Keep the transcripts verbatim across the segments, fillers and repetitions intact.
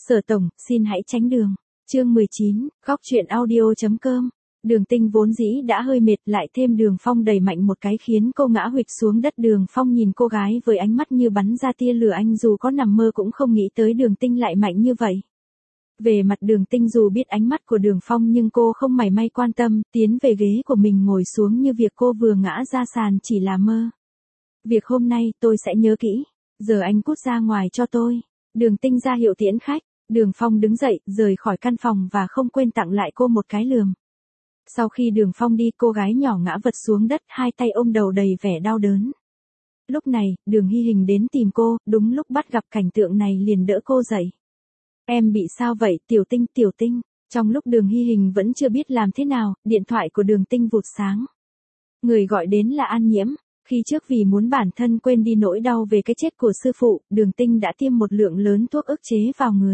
Sở tổng, xin hãy tránh đường. Chương mười chín, góc truyện audio chấm com. Đường Tinh vốn dĩ đã hơi mệt, lại thêm Đường Phong đẩy mạnh một cái khiến cô ngã huỵch xuống đất. Đường Phong nhìn cô gái với ánh mắt như bắn ra tia lửa, anh dù có nằm mơ cũng không nghĩ tới Đường Tinh lại mạnh như vậy. Về mặt Đường Tinh dù biết ánh mắt của Đường Phong nhưng cô không mảy may quan tâm, tiến về ghế của mình ngồi xuống như việc cô vừa ngã ra sàn chỉ là mơ. Việc hôm nay tôi sẽ nhớ kỹ, giờ anh cút ra ngoài cho tôi. Đường Tinh ra hiệu tiễn khách. Đường Phong đứng dậy, rời khỏi căn phòng và không quên tặng lại cô một cái lườm. Sau khi Đường Phong đi, cô gái nhỏ ngã vật xuống đất, hai tay ôm đầu đầy vẻ đau đớn. Lúc này, Đường Hy Hình đến tìm cô, đúng lúc bắt gặp cảnh tượng này liền đỡ cô dậy. Em bị sao vậy, Tiểu Tinh, Tiểu Tinh? Trong lúc Đường Hy Hình vẫn chưa biết làm thế nào, điện thoại của Đường Tinh vụt sáng. Người gọi đến là An Nhiễm. Khi trước vì muốn bản thân quên đi nỗi đau về cái chết của sư phụ, Đường Tinh đã tiêm một lượng lớn thuốc ức chế vào người.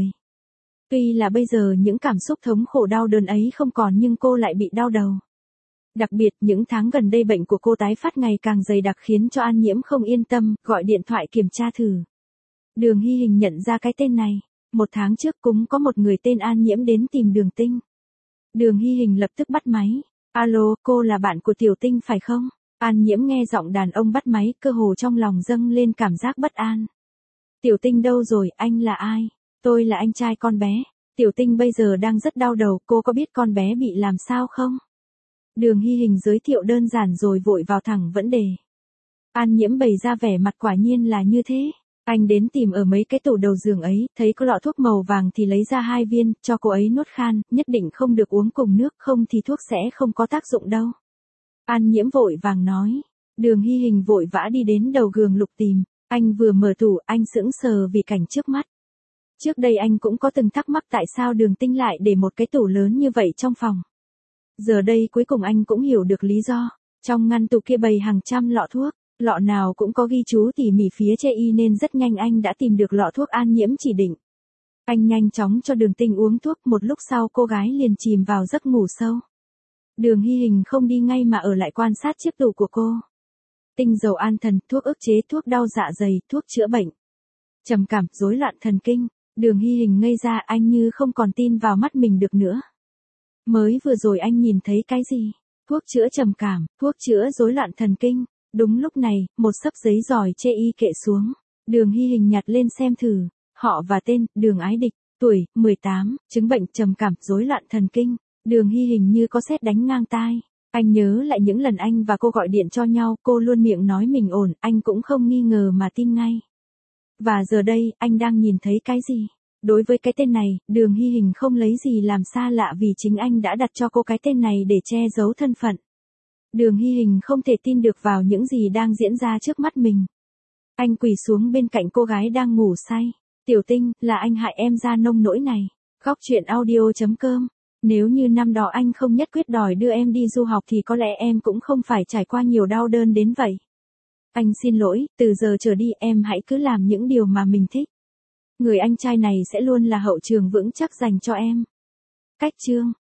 Tuy là bây giờ những cảm xúc thống khổ đau đớn ấy không còn nhưng cô lại bị đau đầu. Đặc biệt những tháng gần đây bệnh của cô tái phát ngày càng dày đặc khiến cho An Nhiễm không yên tâm, gọi điện thoại kiểm tra thử. Đường Hy Hình nhận ra cái tên này. Một tháng trước cũng có một người tên An Nhiễm đến tìm Đường Tinh. Đường Hy Hình lập tức bắt máy. Alo, cô là bạn của Tiểu Tinh phải không? An Nhiễm nghe giọng đàn ông bắt máy, cơ hồ trong lòng dâng lên cảm giác bất an. Tiểu Tinh đâu rồi, anh là ai? Tôi là anh trai con bé. Tiểu Tinh bây giờ đang rất đau đầu, cô có biết con bé bị làm sao không? Đường Hy Hình giới thiệu đơn giản rồi vội vào thẳng vấn đề. An Nhiễm bày ra vẻ mặt quả nhiên là như thế. Anh đến tìm ở mấy cái tủ đầu giường ấy, thấy có lọ thuốc màu vàng thì lấy ra hai viên, cho cô ấy nuốt khan, nhất định không được uống cùng nước, không thì thuốc sẽ không có tác dụng đâu. An Nhiễm vội vàng nói. Đường Hy Hình vội vã đi đến đầu giường lục tìm. Anh vừa mở tủ, anh sững sờ vì cảnh trước mắt. Trước đây anh cũng có từng thắc mắc tại sao Đường Tinh lại để một cái tủ lớn như vậy trong phòng. Giờ đây cuối cùng anh cũng hiểu được lý do. Trong ngăn tủ kia bày hàng trăm lọ thuốc, lọ nào cũng có ghi chú tỉ mỉ phía trên y nên rất nhanh anh đã tìm được lọ thuốc An Nhiễm chỉ định. Anh nhanh chóng cho Đường Tinh uống thuốc, một lúc sau cô gái liền chìm vào giấc ngủ sâu. Đường Hy Hình không đi ngay mà ở lại quan sát chiếc tủ của cô. Tinh dầu an thần, thuốc ức chế, thuốc đau dạ dày, thuốc chữa bệnh trầm cảm, rối loạn thần kinh. Đường Hy Hình ngây ra, anh như không còn tin vào mắt mình được nữa. Mới vừa rồi anh nhìn thấy cái gì? Thuốc chữa trầm cảm, thuốc chữa rối loạn thần kinh. Đúng lúc này, một xấp giấy giỏi chê y kệ xuống. Đường Hy Hình nhặt lên xem thử. Họ và tên, Đường Ái Địch, tuổi, mười tám, chứng bệnh trầm cảm, rối loạn thần kinh. Đường Hy Hình như có sét đánh ngang tai. Anh nhớ lại những lần anh và cô gọi điện cho nhau, cô luôn miệng nói mình ổn, anh cũng không nghi ngờ mà tin ngay. Và giờ đây, anh đang nhìn thấy cái gì? Đối với cái tên này, Đường Hy Hình không lấy gì làm xa lạ vì chính anh đã đặt cho cô cái tên này để che giấu thân phận. Đường Hy Hình không thể tin được vào những gì đang diễn ra trước mắt mình. Anh quỳ xuống bên cạnh cô gái đang ngủ say. Tiểu Tinh, là anh hại em ra nông nỗi này. Góc truyện audio chấm com. Nếu như năm đó anh không nhất quyết đòi đưa em đi du học thì có lẽ em cũng không phải trải qua nhiều đau đớn đến vậy. Anh xin lỗi, từ giờ trở đi em hãy cứ làm những điều mà mình thích. Người anh trai này sẽ luôn là hậu trường vững chắc dành cho em. Cách chương